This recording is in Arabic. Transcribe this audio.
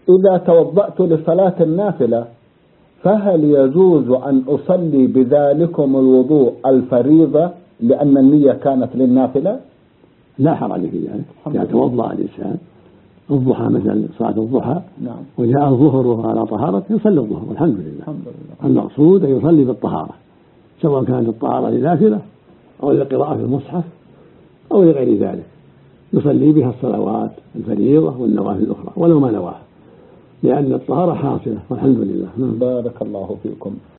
إذا توضأت لصلاة النافلة فهل يجوز أن أصلي بذلكم الوضوء الفريضة لأن النية كانت للنافلة؟ لا حرج في ذلك. إذا توضأ الإنسان الضحى مثل صلاة الضحى وجاء الظهر على طهارة يصلي الظهر والحمد لله. المقصود أن يصلي بالطهارة، سواء كانت الطهارة لنافلة أو لقراءة المصحف أو لغير ذلك، يصلي بها الصلوات الفريضة والنوافل الأخرى ولو ما نواها، لأن الطهارة حاصلة والحمد لله. بارك الله فيكم.